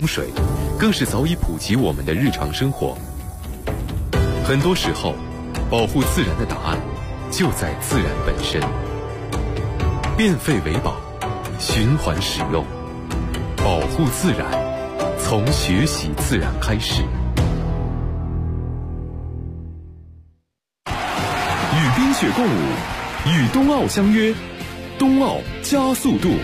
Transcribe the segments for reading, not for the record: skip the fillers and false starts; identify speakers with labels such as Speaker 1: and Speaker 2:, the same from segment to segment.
Speaker 1: 水，更是早已普及我们的日常生活。很多时候，保护自然的答案就在自然本身。变废为宝，循环使用，保护自然，从学习自然开始。与冰雪共舞，与冬奥相约，冬奥加速度。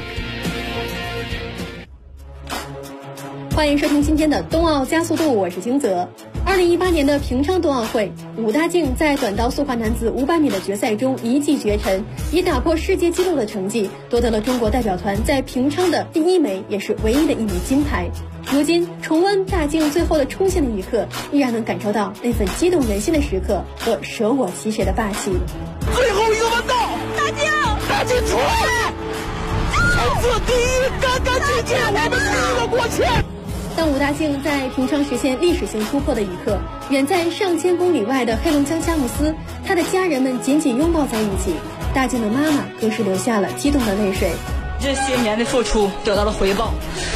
Speaker 2: 欢迎收听今天的冬奥加速度，我是金泽。2018年的平昌冬奥会，武大靖在短道速滑男子500米的决赛中一骑绝尘，以打破世界纪录的成绩夺得了中国代表团在平昌的第1枚也是唯一的1枚金牌。如今重温大靖最后的冲线的一刻，依然能感受到那份激动人心的时刻和舍我其谁的霸气。
Speaker 3: 最后一个弯道，大靖出来，冲刺第一，干干净净，我们第一个过线。
Speaker 2: 当武大靖在平昌实现历史性突破的一刻，远在上千公里外的黑龙江佳木斯，他的家人们紧紧拥抱在一起，大靖的妈妈更是流下了激动的泪水。
Speaker 4: 这些年的付出得到了回报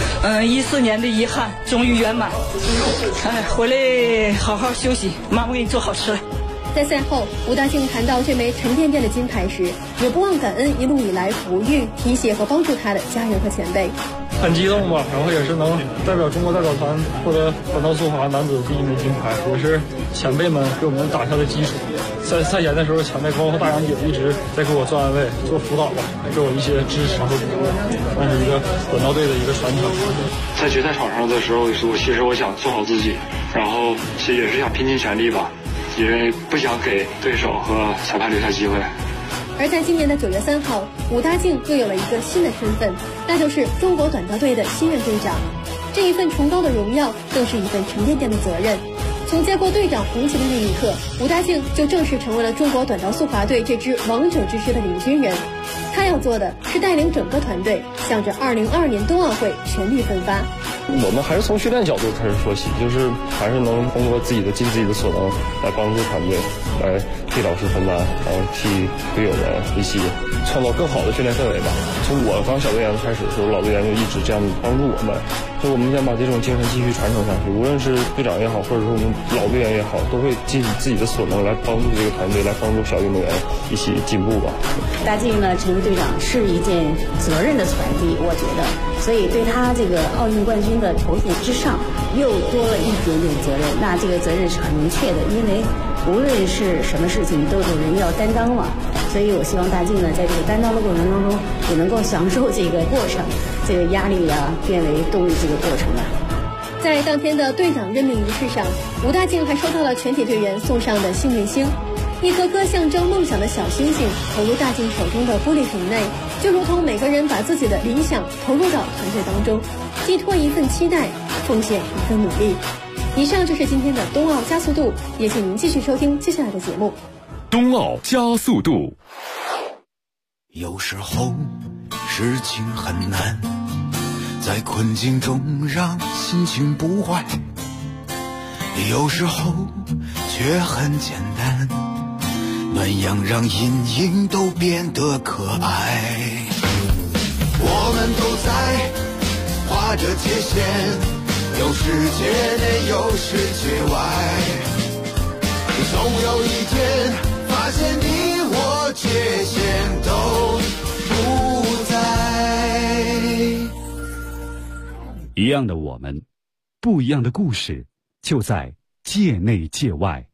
Speaker 4: ，14年的遗憾终于圆满。回来好好休息，妈妈给你做好吃了。
Speaker 2: 在赛后，武大靖谈到这枚沉甸甸的金牌时，也不忘感恩一路以来哺育、提携和帮助他的家人和前辈。
Speaker 5: 很激动吧，然后也是能代表中国代表团获得短道速滑男子第1枚金牌，也是前辈们给我们打下的基础。在赛前的时候，前辈包括大杨姐一直在给我做安慰、做辅导吧，给我一些支持和鼓励，算是一个短道队的一个传承。
Speaker 6: 在决赛场上的时候，其实我想做好自己，然后其实也是想拼尽全力吧，因为不想给对手和裁判留下机会。
Speaker 2: 而在今年的9月3号，武大靖又有了一个新的身份，那就是中国短道队的新任队长。这一份崇高的荣耀，更是一份沉甸甸的责任。从接过队长红旗的那一刻，武大靖就正式成为了中国短道速滑队这支王者之师的领军人。他要做的是带领整个团队向着2022年冬奥会全力奋发。
Speaker 5: 我们还是从训练角度开始说起，就是还是能通过尽自己的所能来帮助团队，来替老师分担，然后替队友们一起创造更好的训练氛围吧。从我当小队员开始的时候，老队员就一直这样帮助我们，所以我们想把这种精神继续传承下去。无论是队长也好，或者说我们老队员也好，都会尽自己的所能来帮助这个团队，来帮助小运动员一起进步吧。
Speaker 7: 大靖呢成为队长是一件责任的传递，我觉得，所以对他这个奥运冠军的头衔之上又多了一点点责任。那这个责任是很明确的，因为无论是什么事情都有人要担当嘛，所以我希望大靖呢在这个担当的过程当中也能够享受这个过程，这个压力啊变为动力这个过程啊。
Speaker 2: 在当天的队长任命仪式上，武大靖还收到了全体队员送上的幸运星，一颗颗象征梦想的小星星投入大靖手中的玻璃瓶内，就如同每个人把自己的理想投入到团队当中，寄托一份期待，奉献一份努力。以上就是今天的冬奥加速度，也请您继续收听接下来的节目。
Speaker 1: 冬奥加速度。
Speaker 3: 有时候事情很难，在困境中让心情不坏，有时候却很简单，暖阳让阴影都变得可爱。我们都在画着界限，有世界内有世界外，总有一天发现你我界限都不在。
Speaker 8: 一样的我们，不一样的故事，就在界内界外。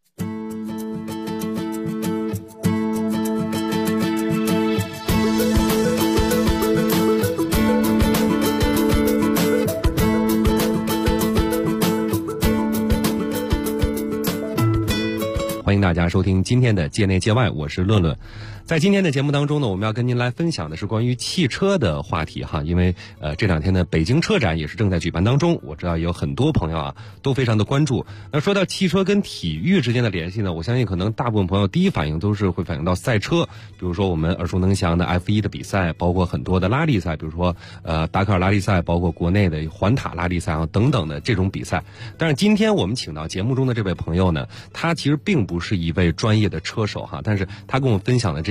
Speaker 9: 欢迎大家收听今天的界内界外，我是论论。在今天的节目当中呢，我们要跟您来分享的是关于汽车的话题哈，因为这两天的北京车展也是正在举办当中，我知道有很多朋友啊都非常的关注。那说到汽车跟体育之间的联系呢，我相信可能大部分朋友第一反应都是会反映到赛车，比如说我们耳熟能详的 F1 的比赛，包括很多的拉力赛，比如说达喀尔拉力赛，包括国内的环塔拉力赛啊等等的这种比赛。但是今天我们请到节目中的这位朋友呢，他其实并不是一位专业的车手哈，但是他跟我们分享的这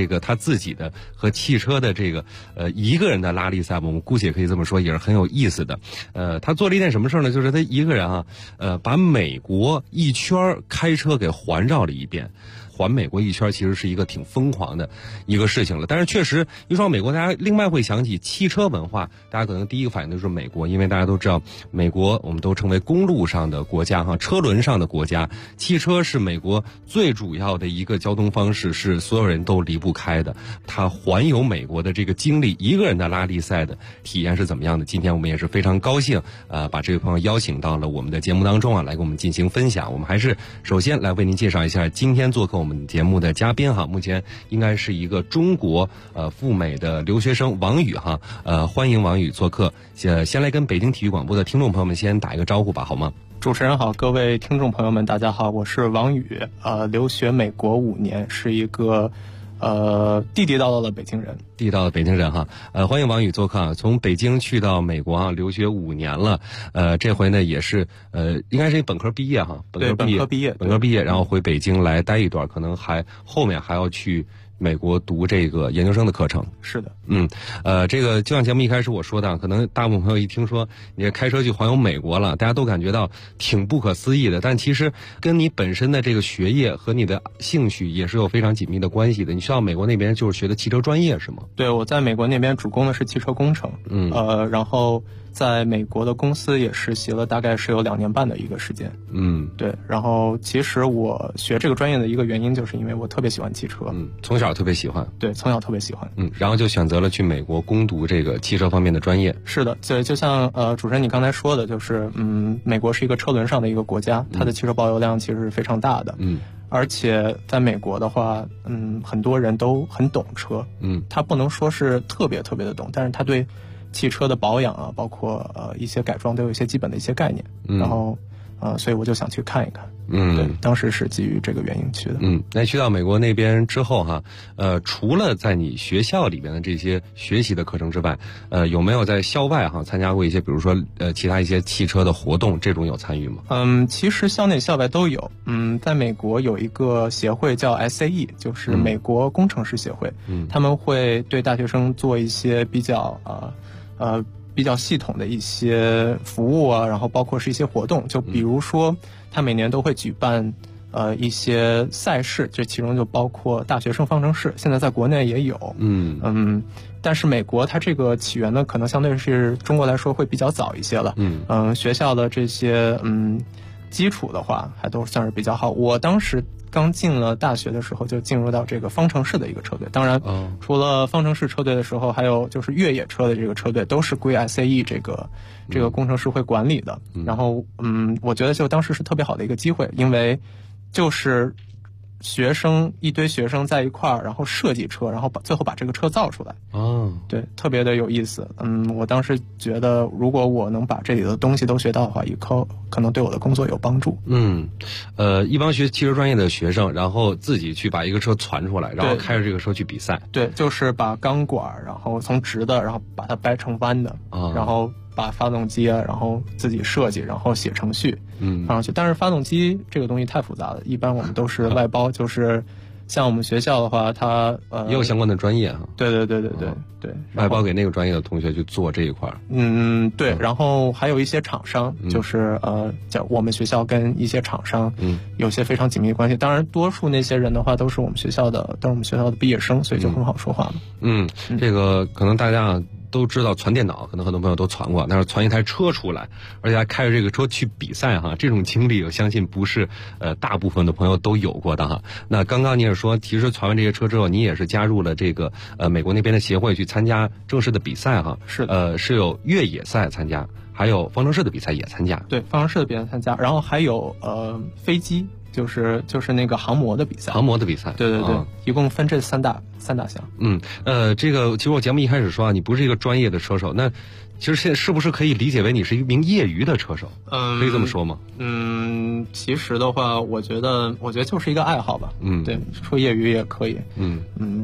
Speaker 9: 这个他自己的和汽车的这个一个人的拉力赛，我们姑且可以这么说，也是很有意思的。他做了一件什么事呢？就是他一个人啊，把美国一圈开车给环绕了一遍。环美国一圈其实是一个挺疯狂的一个事情了，但是确实一说到美国，大家另外会想起汽车文化，大家可能第一个反应就是美国，因为大家都知道美国我们都称为公路上的国家哈，车轮上的国家，汽车是美国最主要的一个交通方式，是所有人都离不开的。他环游美国的这个经历，一个人的拉力赛的体验是怎么样的？今天我们也是非常高兴把这位朋友邀请到了我们的节目当中啊，来给我们进行分享。我们还是首先来为您介绍一下今天做客我们节目的嘉宾哈，目前应该是一个中国赴美的留学生王宇哈，欢迎王宇做客。先来跟北京体育广播的听众朋友们先打一个招呼吧，好吗？
Speaker 10: 主持人好，各位听众朋友们，大家好，我是王宇，留学美国5年，是一个地地道道的北京人。
Speaker 9: 地道的北京人哈，欢迎王宇做客啊！从北京去到美国啊，留学5年了，这回呢也是应该是本科毕业哈，本科毕业，然后回北京来待一段，可能后面还要去美国读这个研究生的课程。
Speaker 10: 是的，
Speaker 9: 这个就像节目一开始我说的，可能大部分朋友一听说你开车去环游美国了，大家都感觉到挺不可思议的，但其实跟你本身的这个学业和你的兴趣也是有非常紧密的关系的。你去到美国那边就是学的汽车专业是吗？
Speaker 10: 对，我在美国那边主攻的是汽车工程，然后在美国的公司也实习了，大概是有2年半的一个时间。对，然后其实我学这个专业的一个原因就是因为我特别喜欢汽车，
Speaker 9: 从小特别喜欢。
Speaker 10: 对，从小特别喜欢。
Speaker 9: 然后就选择了去美国攻读这个汽车方面的专业。
Speaker 10: 是的，对，就像主持人你刚才说的，就是美国是一个车轮上的一个国家，它的汽车保有量其实是非常大的。而且在美国的话，很多人都很懂车，他不能说是特别特别的懂，但是他对汽车的保养啊，包括一些改装都有一些基本的一些概念，然后所以我就想去看一看。对，当时是基于这个原因去的。
Speaker 9: 那去到美国那边之后哈，除了在你学校里边的这些学习的课程之外，有没有在校外哈参加过一些，比如说其他一些汽车的活动，这种有参与吗？
Speaker 10: 其实校内校外都有。在美国有一个协会叫 SAE， 就是美国工程师协会，他们会对大学生做一些比较系统的一些服务啊，然后包括是一些活动，就比如说他每年都会举办一些赛事，这其中就包括大学生方程式，现在在国内也有。但是美国它这个起源呢，可能相对是中国来说会比较早一些了。学校的这些基础的话还都算是比较好。我当时刚进了大学的时候就进入到这个方程式的一个车队，当然除了方程式车队的时候，还有就是越野车的这个车队都是归 SAE 这个工程师会管理的。然后我觉得就当时是特别好的一个机会，因为就是一堆学生在一块儿，然后设计车，然后最后把这个车造出来。对，特别的有意思。我当时觉得如果我能把这里的东西都学到的话，以后可能对我的工作有帮助。
Speaker 9: 一帮学汽车专业的学生，然后自己去把一个车传出来，然后开着这个车去比赛。
Speaker 10: 对，就是把钢管，然后从直的，然后把它掰成弯的，然后把发动机啊，然后自己设计，然后写程序，放上去。但是发动机这个东西太复杂了，一般我们都是外包，就是像我们学校的话，它
Speaker 9: 也有相关的专业哈。
Speaker 10: 对，
Speaker 9: 外包给那个专业的同学去做这一块。
Speaker 10: 对，然后还有一些厂商，就是我们学校跟一些厂商有些非常紧密的关系。当然，多数那些人的话都是我们学校的毕业生，所以就很好说话嘛。
Speaker 9: 这个可能大家都知道传电脑，可能很多朋友都传过，但是传一台车出来，而且还开着这个车去比赛哈，这种经历我相信不是大部分的朋友都有过的哈。那刚刚你也说，其实传完这些车之后，你也是加入了这个美国那边的协会去参加正式的比赛哈。
Speaker 10: 是的，
Speaker 9: 是有越野赛参加，还有方程式的比赛也参加。
Speaker 10: 对，方程式的比赛参加，然后还有飞机。就是那个航模的比赛，对，一共分这三大项。
Speaker 9: 这个其实我节目一开始说啊，你不是一个专业的车手，那其实现在是不是可以理解为你是一名业余的车手？可以这么说吗？
Speaker 10: 其实的话，我觉得就是一个爱好吧。对，说业余也可以。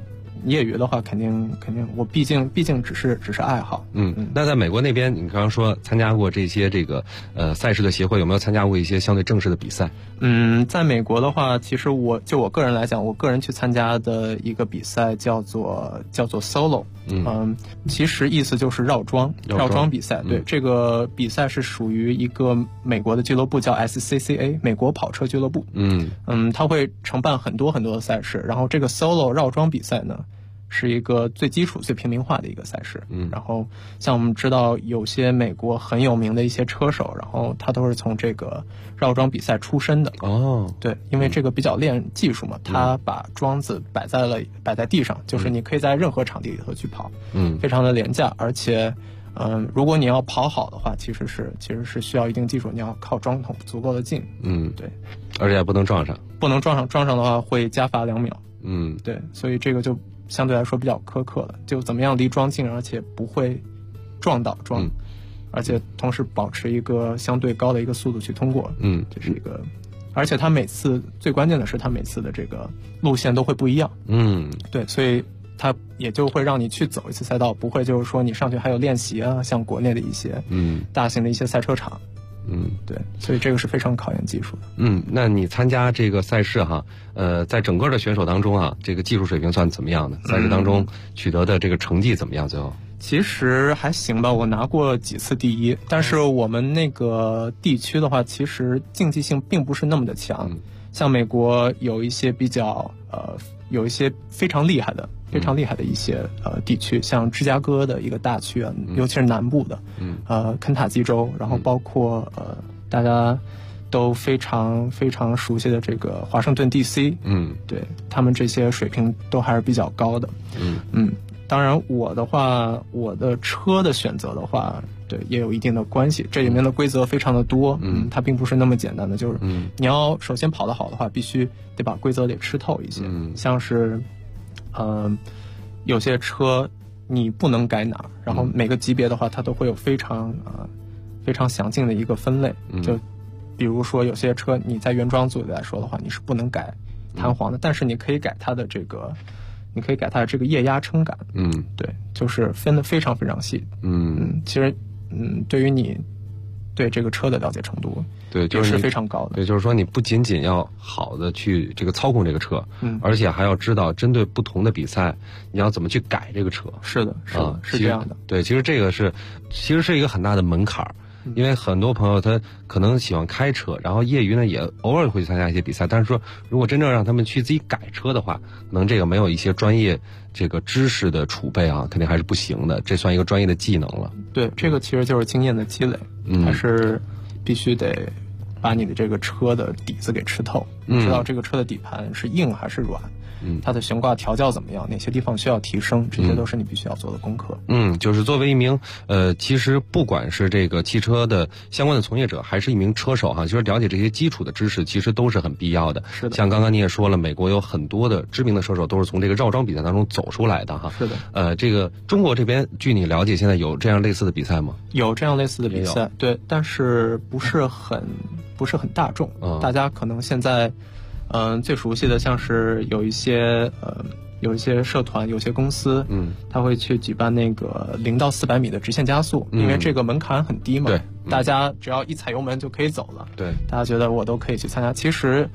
Speaker 10: 业余的话肯定，我毕竟只是爱好。
Speaker 9: 那在美国那边，你刚刚说参加过这些这个赛事的协会，有没有参加过一些相对正式的比赛？
Speaker 10: 在美国的话，其实我个人来讲，我个人去参加的一个比赛叫做 solo，其实意思就是绕桩比赛。对，这个比赛是属于一个美国的俱乐部叫 SCCA 美国跑车俱乐部。它会承办很多的赛事，然后这个 solo 绕桩比赛呢，是一个最基础最平民化的一个赛事。然后像我们知道有些美国很有名的一些车手，然后他都是从这个绕桩比赛出身的。对，因为这个比较练技术嘛，他把桩子摆在地上，就是你可以在任何场地里头去跑，非常的廉价，而且如果你要跑好的话，其实是需要一定技术，你要靠桩筒足够的近。对，
Speaker 9: 而且还不能撞上，
Speaker 10: 撞上的话会加罚2秒。对，所以这个就相对来说比较苛刻了，就怎么样离桩近，而且不会撞到桩，而且同时保持一个相对高的一个速度去通过。这是一个，而且它每次最关键的是它每次的这个路线都会不一样。对，所以它也就会让你去走一次赛道，不会就是说你上去还有练习啊，像国内的一些大型的一些赛车场。对，所以这个是非常考验技术的。
Speaker 9: 那你参加这个赛事哈，在整个的选手当中啊，这个技术水平算怎么样的？赛事当中取得的这个成绩怎么样？最后
Speaker 10: 其实还行吧，我拿过几次第一，但是我们那个地区的话，其实竞技性并不是那么的强。像美国有一些有一些非常厉害的一些地区，像芝加哥的一个大区啊，尤其是南部的，肯塔基州，然后包括大家都非常非常熟悉的这个华盛顿 DC，对，他们这些水平都还是比较高的。当然我的话，我的车的选择的话，对，也有一定的关系，这里面的规则非常的多。它并不是那么简单的，就是你要首先跑得好的话，必须得把规则得吃透一些。像是有些车你不能改哪儿，然后每个级别的话，它都会有非常详尽的一个分类。就比如说有些车你在原装组里来说的话，你是不能改弹簧的，但是你可以改它的这个液压撑杆。对，就是分得非常非常细。其实对于你对这个车的了解程度，
Speaker 9: 对，
Speaker 10: 就是非常高的。
Speaker 9: 对，就是说你不仅仅要好的去这个操控这个车，而且还要知道针对不同的比赛，你要怎么去改这个车。
Speaker 10: 是的，是这样的。
Speaker 9: 对，其实这个其实是一个很大的门槛儿。因为很多朋友他可能喜欢开车，然后业余呢也偶尔会去参加一些比赛，但是说如果真正让他们去自己改车的话，可能这个没有一些专业这个知识的储备啊，肯定还是不行的，这算一个专业的技能了。
Speaker 10: 对，这个其实就是经验的积累，还是必须得把你的这个车的底子给吃透，知道这个车的底盘是硬还是软，它的悬挂调教怎么样，哪些地方需要提升，这些都是你必须要做的功课。
Speaker 9: 就是作为一名其实不管是这个汽车的相关的从业者，还是一名车手哈，就是了解这些基础的知识，其实都是很必要的。
Speaker 10: 是的，
Speaker 9: 像刚刚你也说了，美国有很多的知名的车手都是从这个绕桩比赛当中走出来的哈。
Speaker 10: 是的。
Speaker 9: 这个中国这边，据你了解，现在有这样类似的比赛吗？
Speaker 10: 有这样类似的比赛，对，但是不是很大众。大家可能现在最熟悉的像是有一些社团，有些公司，他会去举办那个0到400米的直线加速，因为这个门槛很低嘛，
Speaker 9: 对，
Speaker 10: 大家只要一踩油门就可以走了，
Speaker 9: 对，
Speaker 10: 大家觉得我都可以去参加。其实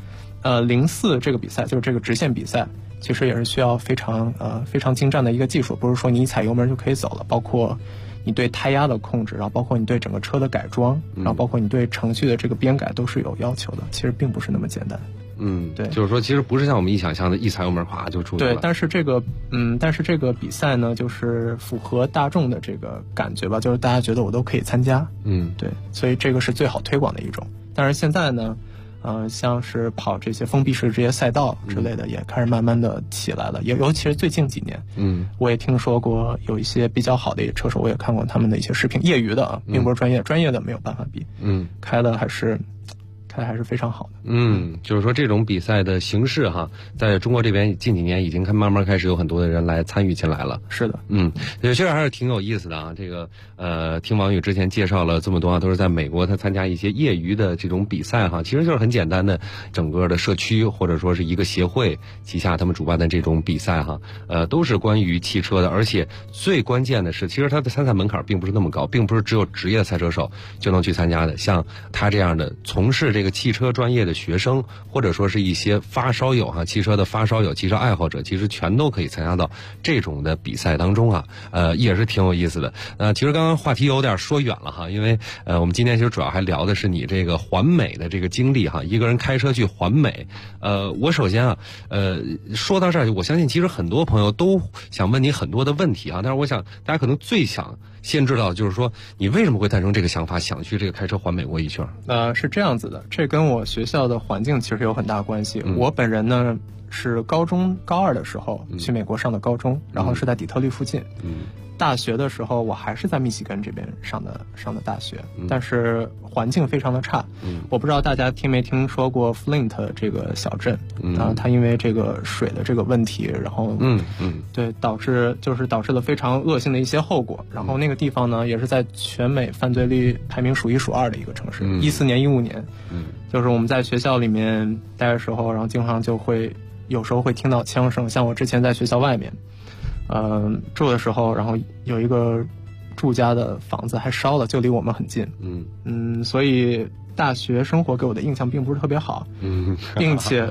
Speaker 10: 04这个比赛就是这个直线比赛，其实也是需要非常精湛的一个技术，不是说你一踩油门就可以走了，包括你对胎压的控制，然后包括你对整个车的改装，然后包括你对程序的这个编改都是有要求的，其实并不是那么简单。
Speaker 9: 对，就是说其实不是像我们一想象的一踩油门哗就出去了。
Speaker 10: 对，但是这个比赛呢，就是符合大众的这个感觉吧，就是大家觉得我都可以参加。对，所以这个是最好推广的一种。但是现在呢，像是跑这些封闭式这些赛道之类的，也开始慢慢的起来了。尤其是最近几年，我也听说过有一些比较好的车手，我也看过他们的一些视频，业余的啊，并不是专业的没有办法比。开的还是赛还是非常好的。
Speaker 9: 就是说这种比赛的形式哈，在中国这边近几年已经慢慢开始有很多的人来参与进来了。
Speaker 10: 是的，
Speaker 9: 其实还是挺有意思的啊。这个听王宇之前介绍了这么多啊，都是在美国他参加一些业余的这种比赛哈，其实就是很简单的整个的社区或者说是一个协会旗下他们主办的这种比赛哈，都是关于汽车的，而且最关键的是，其实它的参赛门槛并不是那么高，并不是只有职业赛车手就能去参加的。像他这样的从事这个汽车专业的学生，或者说是一些发烧友哈，汽车的发烧友、汽车爱好者，其实全都可以参加到这种的比赛当中啊，也是挺有意思的。其实刚刚话题有点说远了哈，因为我们今天其实主要还聊的是你这个环美的这个经历哈，一个人开车去环美。我首先说到这儿，我相信其实很多朋友都想问你很多的问题啊，但是我想大家可能最想先知道就是说你为什么会诞生这个想法，想去这个开车环美国一圈？
Speaker 10: 是这样子的，这跟我学校的环境其实有很大关系。我本人呢是高二的时候去美国上的高中，然后是在底特律附近。大学的时候我还是在密西根这边上的大学，但是环境非常的差。我不知道大家听没听说过 Flint 这个小镇，它因为这个水的这个问题，然后对导致了非常恶性的一些后果。然后那个地方呢也是在全美犯罪率排名数1数2的一个城市。14年15年，就是我们在学校里面待的时候，然后经常就会有时候会听到枪声，像我之前在学校外面住的时候，然后有一个住家的房子还烧了，就离我们很近。所以大学生活给我的印象并不是特别好。并且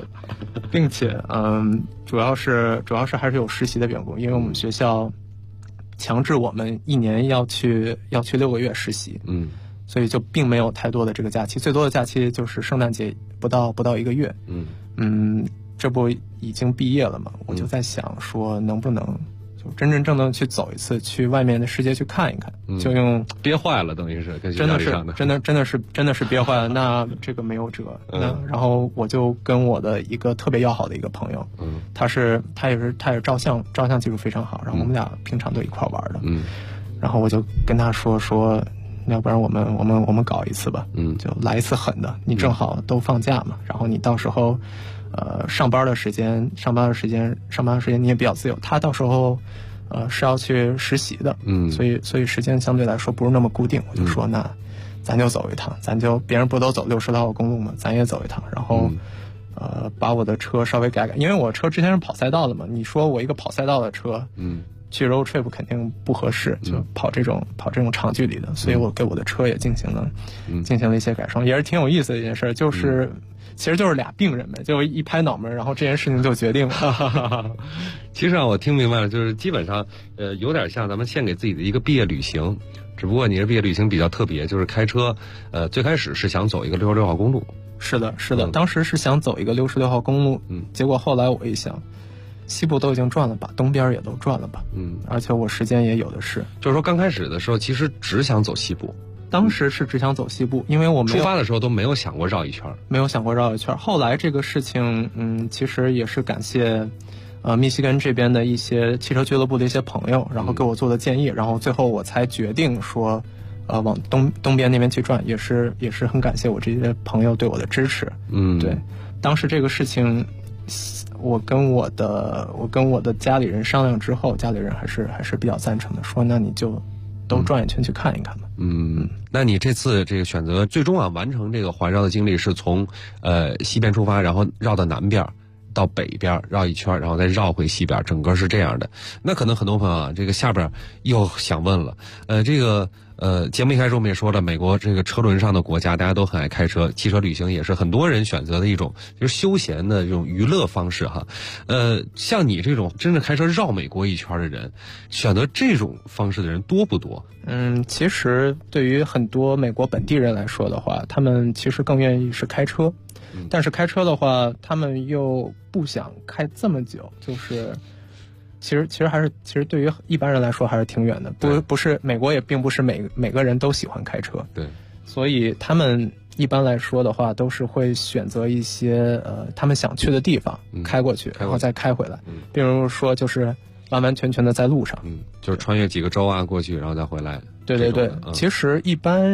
Speaker 10: 主要是还是有实习的缘故，因为我们学校强制我们1年要去6个月实习。所以就并没有太多的这个假期，最多的假期就是圣诞节不到1个月。这不已经毕业了嘛，我就在想说能不能就真正的去走一次，去外面的世界去看一看。就用
Speaker 9: 憋坏了，等于是跟学
Speaker 10: 校
Speaker 9: 里上的，
Speaker 10: 真的是憋坏了。那这个没有辙。然后我就跟我的一个特别要好的一个朋友，他也是照相技术非常好，然后我们俩平常都一块玩的。然后我就跟他说要不然我们搞一次吧。就来一次狠的，你正好都放假嘛，然后你到时候上班的时间你也比较自由，他到时候是要去实习的。所以时间相对来说不是那么固定。我就说那咱就走一趟，别人不都走60号公路嘛，咱也走一趟，然后把我的车稍微改，因为我车之前是跑赛道的嘛，你说我一个跑赛道的车去 road trip 肯定不合适，就跑这种长距离的，所以我给我的车也进行了一些改装，也是挺有意思的一件事，其实就是俩病人呗，就一拍脑门，然后这件事情就决定了。
Speaker 9: 其实我听明白了，就是基本上有点像咱们献给自己的一个毕业旅行，只不过你的毕业旅行比较特别，就是开车最开始是想走一个66号公路。是的，
Speaker 10: 当时是想走一个66号公路，结果后来我一想，西部都已经转了吧，东边也都转了吧，而且我时间也有的是。
Speaker 9: 就是说刚开始的时候其实只想走西部。
Speaker 10: 当时是只想走西部，因为我们
Speaker 9: 出发的时候都没有想过绕一圈。
Speaker 10: 后来这个事情其实也是感谢密西根这边的一些汽车俱乐部的一些朋友，然后给我做的建议，然后最后我才决定说往东边那边去转，也是很感谢我这些朋友对我的支持。对，当时这个事情我跟我的家里人商量之后，家里人还是比较赞成的，说那你就都转一圈去看一看吧。
Speaker 9: 那你这次这个选择最终完成这个环绕的经历是从西边出发，然后绕到南边到北边绕一圈，然后再绕回西边，整个是这样的。那可能很多朋友这个下边又想问了，这个节目一开始我们也说了，美国这个车轮上的国家，大家都很爱开车，汽车旅行也是很多人选择的一种就是休闲的这种娱乐方式哈。像你这种真正开车绕美国一圈的人，选择这种方式的人多不多？
Speaker 10: 其实对于很多美国本地人来说的话，他们其实更愿意是开车，但是开车的话，他们又不想开这么久，就是其实对于一般人来说还是挺远的，不是美国也并不是每个人都喜欢开车，
Speaker 9: 对，
Speaker 10: 所以他们一般来说的话都是会选择一些他们想去的地方开过去，然后再开回来，比如说就是完完全全的在路上，
Speaker 9: 就是穿越几个州过去然后再回来。
Speaker 10: 对，其实一般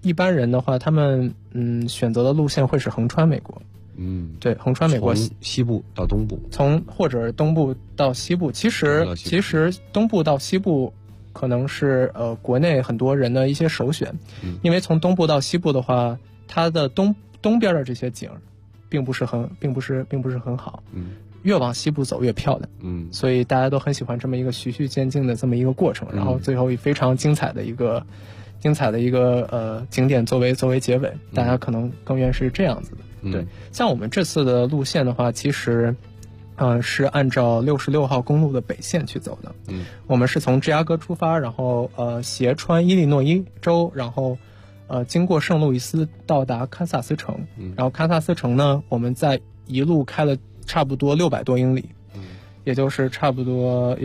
Speaker 10: 一般人的话，他们选择的路线会是横穿美国。对，横穿美国，
Speaker 9: 从西部到东部，
Speaker 10: 或者东部到西部。其实东部到西部可能是国内很多人的一些首选，因为从东部到西部的话，它的东边的这些景并不是很好，越往西部走越漂亮，所以大家都很喜欢这么一个循序渐进的这么一个过程，然后最后以非常精彩的一个景点作为结尾，大家可能更愿是这样子的。对，像我们这次的路线的话，其实是按照66号公路的北线去走的。我们是从芝加哥出发，然后斜穿伊利诺伊州，然后经过圣路易斯到达堪萨斯城，然后堪萨斯城呢，我们在一路开了差不多600多英里，也就是差不多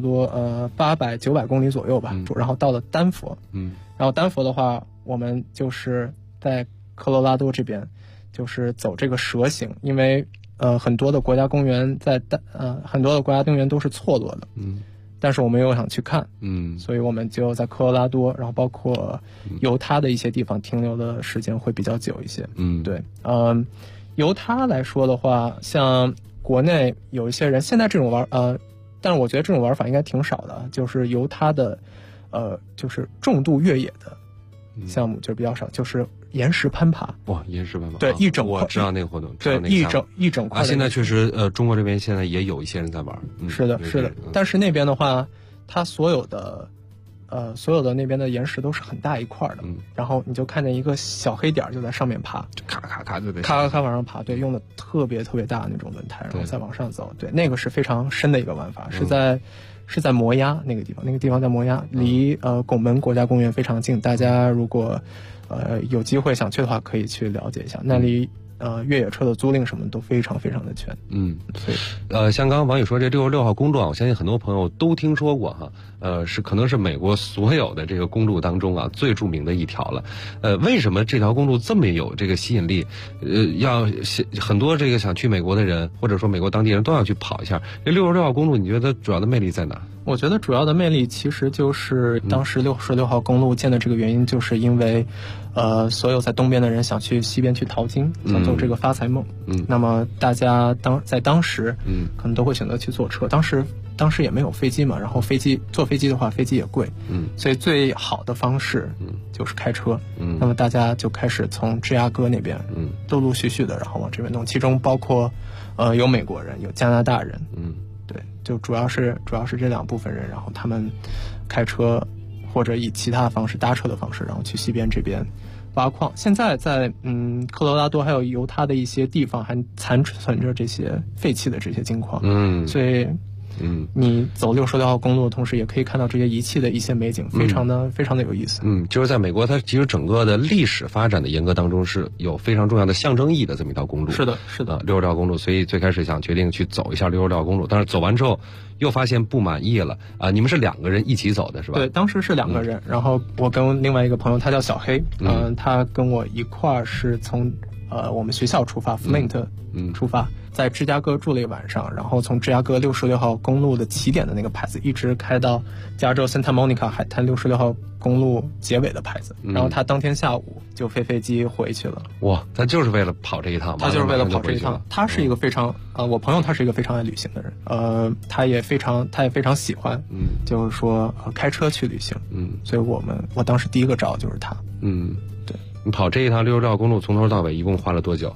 Speaker 10: 800、900公里左右吧。然后到了丹佛，然后丹佛的话，我们就是在科罗拉多这边，就是走这个蛇形，因为很多的国家公园都是错落的，但是我们又想去看，所以我们就在科罗拉多，然后包括犹他的一些地方停留的时间会比较久一些。对，犹他来说的话，像国内有一些人现在这种但是我觉得这种玩法应该挺少的，就是犹他的就是重度越野的项目就比较少，就是岩石攀爬。
Speaker 9: 哇，岩石攀爬，
Speaker 10: 对，一整块，
Speaker 9: 我知道那个活动，
Speaker 10: 对，一整块。
Speaker 9: 现在确实中国这边现在也有一些人在玩。
Speaker 10: 是的，但是那边的话，它所有的那边的岩石都是很大一块的，然后你就看见一个小黑点就在上面爬，
Speaker 9: 咔咔咔就得
Speaker 10: 咔咔咔往上爬，对，用的特别大的那种轮胎，然后再往上走，对，那个是非常深的一个玩法，是在摩崖那个地方在摩崖，离拱门国家公园非常近，大家如果有机会想去的话，可以去了解一下，那里越野车的租赁什么都非常的全。
Speaker 9: 像刚刚王宇说这66号公路啊，我相信很多朋友都听说过哈，可能是美国所有的这个公路当中啊最著名的一条了。为什么这条公路这么有这个吸引力？很多这个想去美国的人，或者说美国当地人都要去跑一下。这66号公路，你觉得主要的魅力在哪？
Speaker 10: 我觉得主要的魅力其实就是当时66号公路建的这个原因，就是因为所有在东边的人想去西边去淘金，想做这个发财梦。那么大家在当时可能都会选择去坐车，当时也没有飞机嘛，然后坐飞机的话，飞机也贵，所以最好的方式就是开车。那么大家就开始从芝加哥那边陆陆续续的然后往这边弄，其中包括有美国人，有加拿大人，对，就主要是这两部分人，然后他们开车或者以其他方式搭车的方式，然后去西边这边挖矿。现在在科罗拉多还有犹他的一些地方还残存着这些废弃的这些金矿，所以你走66号公路的同时，也可以看到这些遗弃的一些美景，非常的有意思。
Speaker 9: 就是在美国，它其实整个的历史发展的沿革当中是有非常重要的象征意义的这么一条公路。
Speaker 10: 是的
Speaker 9: ，66号公路，所以最开始想决定去走一下66号公路，但是走完之后又发现不满意了啊！你们是2个人一起走的是吧？
Speaker 10: 对，当时是2个人，然后我跟另外一个朋友，他叫小黑，他跟我一块儿是从我们学校出发 ，Flint 出发。在芝加哥住了一晚上，然后从芝加哥66号公路的起点的那个牌子一直开到加州 Santa Monica 海滩66号公路结尾的牌子，然后他当天下午就飞机回去了。
Speaker 9: 哇，他就是为了跑这一趟吗？
Speaker 10: 他就是为了跑这一趟。他是一个非常我朋友他是一个非常爱旅行的人，他也非常喜欢，就是说开车去旅行，所以我当时第一个找就是他。对，
Speaker 9: 你跑这一趟66号公路从头到尾一共花了多久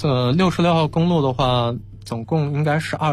Speaker 10: ？66号公路的话，总共应该是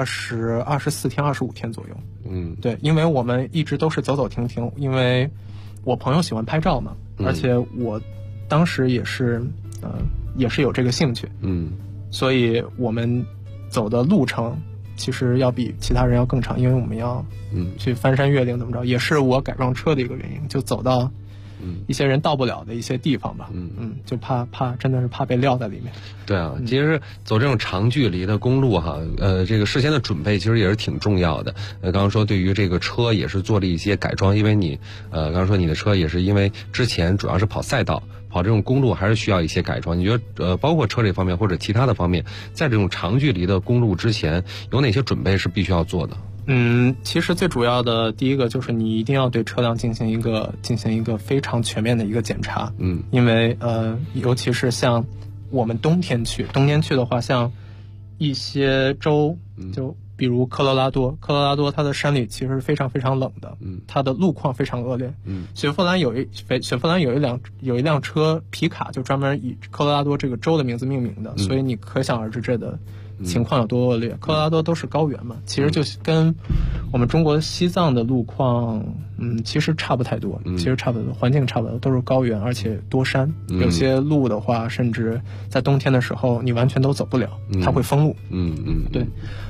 Speaker 10: 24天、25天左右。对，因为我们一直都是走走停停，因为我朋友喜欢拍照嘛，而且我当时也是有这个兴趣，所以我们走的路程其实要比其他人要更长，因为我们要去翻山越岭怎么着，也是我改装车的一个原因，就走到一些人到不了的一些地方吧，就怕真的是怕被撂在里面。
Speaker 9: 对啊，其实走这种长距离的公路哈，这个事先的准备其实也是挺重要的。刚刚说对于这个车也是做了一些改装，因为你刚刚说你的车也是因为之前主要是跑赛道，跑这种公路还是需要一些改装。你觉得包括车这方面或者其他的方面，在这种长距离的公路之前有哪些准备是必须要做的？
Speaker 10: 其实最主要的第一个就是你一定要对车辆进行一个非常全面的一个检查。因为尤其是像我们冬天去的话，像一些州，就比如科罗拉多它的山里其实是非常非常冷的，它的路况非常恶劣。雪佛兰有一辆车皮卡，就专门以科罗拉多这个州的名字命名的，所以你可想而知这的情况有多恶劣。科罗拉多都是高原嘛，其实就跟我们中国西藏的路况其实差不太多，环境差不多，都是高原，而且多山，有些路的话甚至在冬天的时候你完全都走不了，它会封路。对。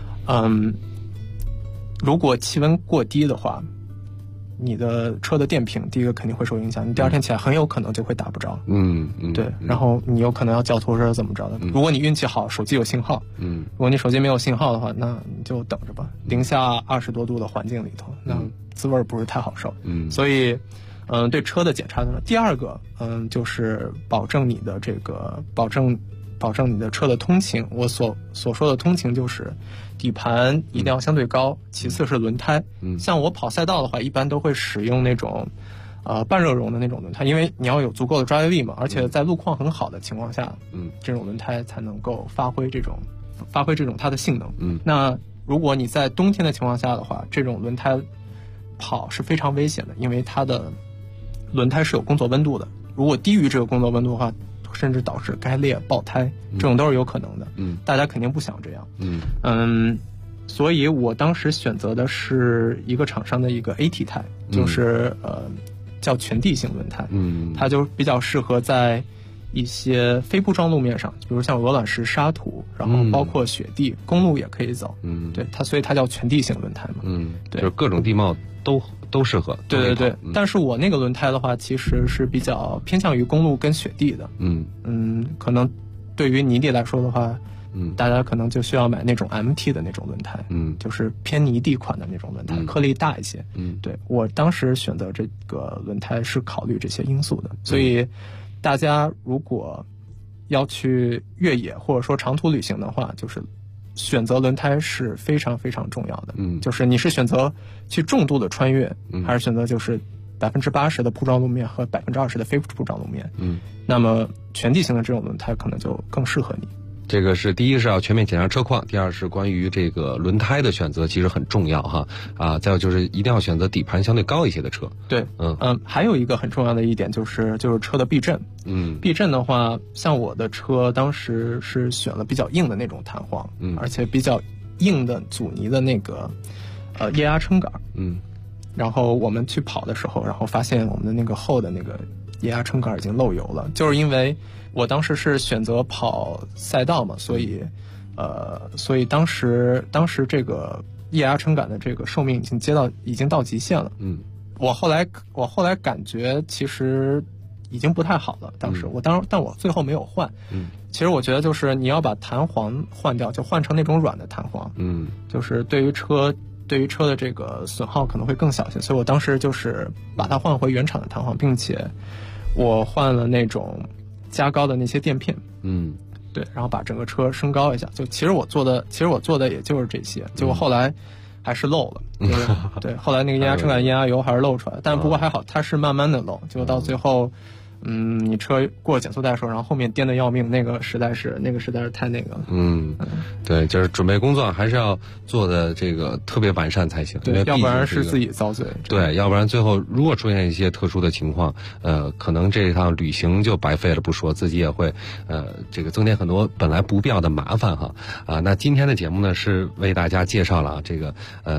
Speaker 10: 如果气温过低的话，你的车的电瓶第一个肯定会受影响，你第二天起来很有可能就会打不着。对，然后你有可能要叫拖车怎么着的。如果你运气好，手机有信号，如果你手机没有信号的话，那你就等着吧。零下20多度的环境里头，那滋味不是太好受。所以对车的检查呢，第二个就是保证你的你的车的通勤。我所说的通勤就是底盘一定要相对高，其次是轮胎。像我跑赛道的话，一般都会使用那种半热熔的那种轮胎，因为你要有足够的抓地力嘛，而且在路况很好的情况下，这种轮胎才能够发挥这种它的性能。那如果你在冬天的情况下的话，这种轮胎跑是非常危险的，因为它的轮胎是有工作温度的，如果低于这个工作温度的话，甚至导致该裂爆胎，这种都是有可能的。大家肯定不想这样。所以我当时选择的是一个厂商的一个 AT 胎，就是叫全地形轮胎。它就比较适合在一些非铺装路面上，比如像鹅卵石、沙土，然后包括雪地，公路也可以走。对，所以它叫全地形轮胎嘛。对，
Speaker 9: 就是各种地貌都适合。
Speaker 10: 对，但是我那个轮胎的话，其实是比较偏向于公路跟雪地的。可能对于泥地来说的话，大家可能就需要买那种 MT 的那种轮胎，就是偏泥地款的那种轮胎，颗粒大一些。对，我当时选择这个轮胎是考虑这些因素的。所以大家如果要去越野或者说长途旅行的话，就是选择轮胎是非常非常重要的。就是你是选择去重度的穿越，还是选择就是80%的铺装路面和20%的非铺装路面，那么全地形的这种轮胎可能就更适合你。
Speaker 9: 这个是第一是要全面检查车况，第二是关于这个轮胎的选择其实很重要哈。再有就是一定要选择底盘相对高一些的车。
Speaker 10: 对，还有一个很重要的一点就是车的避震。避震的话，像我的车当时是选了比较硬的那种弹簧，而且比较硬的阻尼的那个液压撑杆。然后我们去跑的时候，然后发现我们的那个后的那个液压撑杆已经漏油了，就是因为我当时是选择跑赛道嘛，所以当时这个液压撑杆的这个寿命已经到极限了。我后来感觉其实已经不太好了，当时但我最后没有换。其实我觉得就是你要把弹簧换掉，就换成那种软的弹簧。就是对于车的这个损耗可能会更小些，所以我当时就是把它换回原厂的弹簧，并且我换了那种加高的那些垫片。对，然后把整个车升高一下。就其实我做的也就是这些，结果后来还是漏了。对，后来那个液压撑杆液压油还是漏出来，但不过还好，它是慢慢的漏，结果到最后。你车过减速带的时候，然后后面颠得要命，那个实在是太那个了。
Speaker 9: 对，就是准备工作还是要做的这个特别完善才行。
Speaker 10: 对，要不然是自己遭罪。
Speaker 9: 对，要不然最后如果出现一些特殊的情况，可能这一趟旅行就白费了不说，自己也会这个增添很多本来不必要的麻烦哈。那今天的节目呢是为大家介绍了这个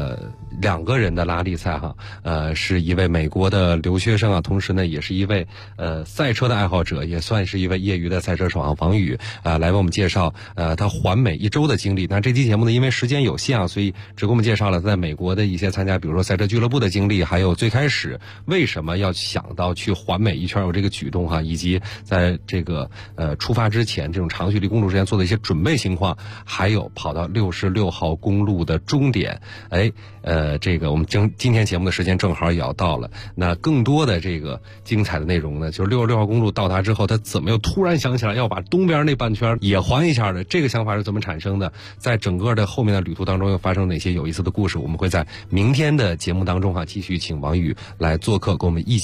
Speaker 9: 2个人的拉力赛哈，是一位美国的留学生啊，同时呢也是一位赛车的爱好者，也算是一位业余的赛车手王宇来为我们介绍他环美1周的经历。那这期节目呢，因为时间有限啊，所以只给我们介绍了在美国的一些参加，比如说赛车俱乐部的经历，还有最开始为什么要想到去环美一圈有这个举动哈，以及在这个出发之前这种长距离公路之前做的一些准备情况，还有跑到66号公路的终点。这个我们今天节目的时间正好也要到了，那更多的这个精彩的内容呢，就是州6号公路到达之后，他怎么又突然想起来要把东边那半圈也环一下的？这个想法是怎么产生的？在整个的后面的旅途当中又发生哪些有意思的故事？我们会在明天的节目当中继续请王宇来做客，跟我们一起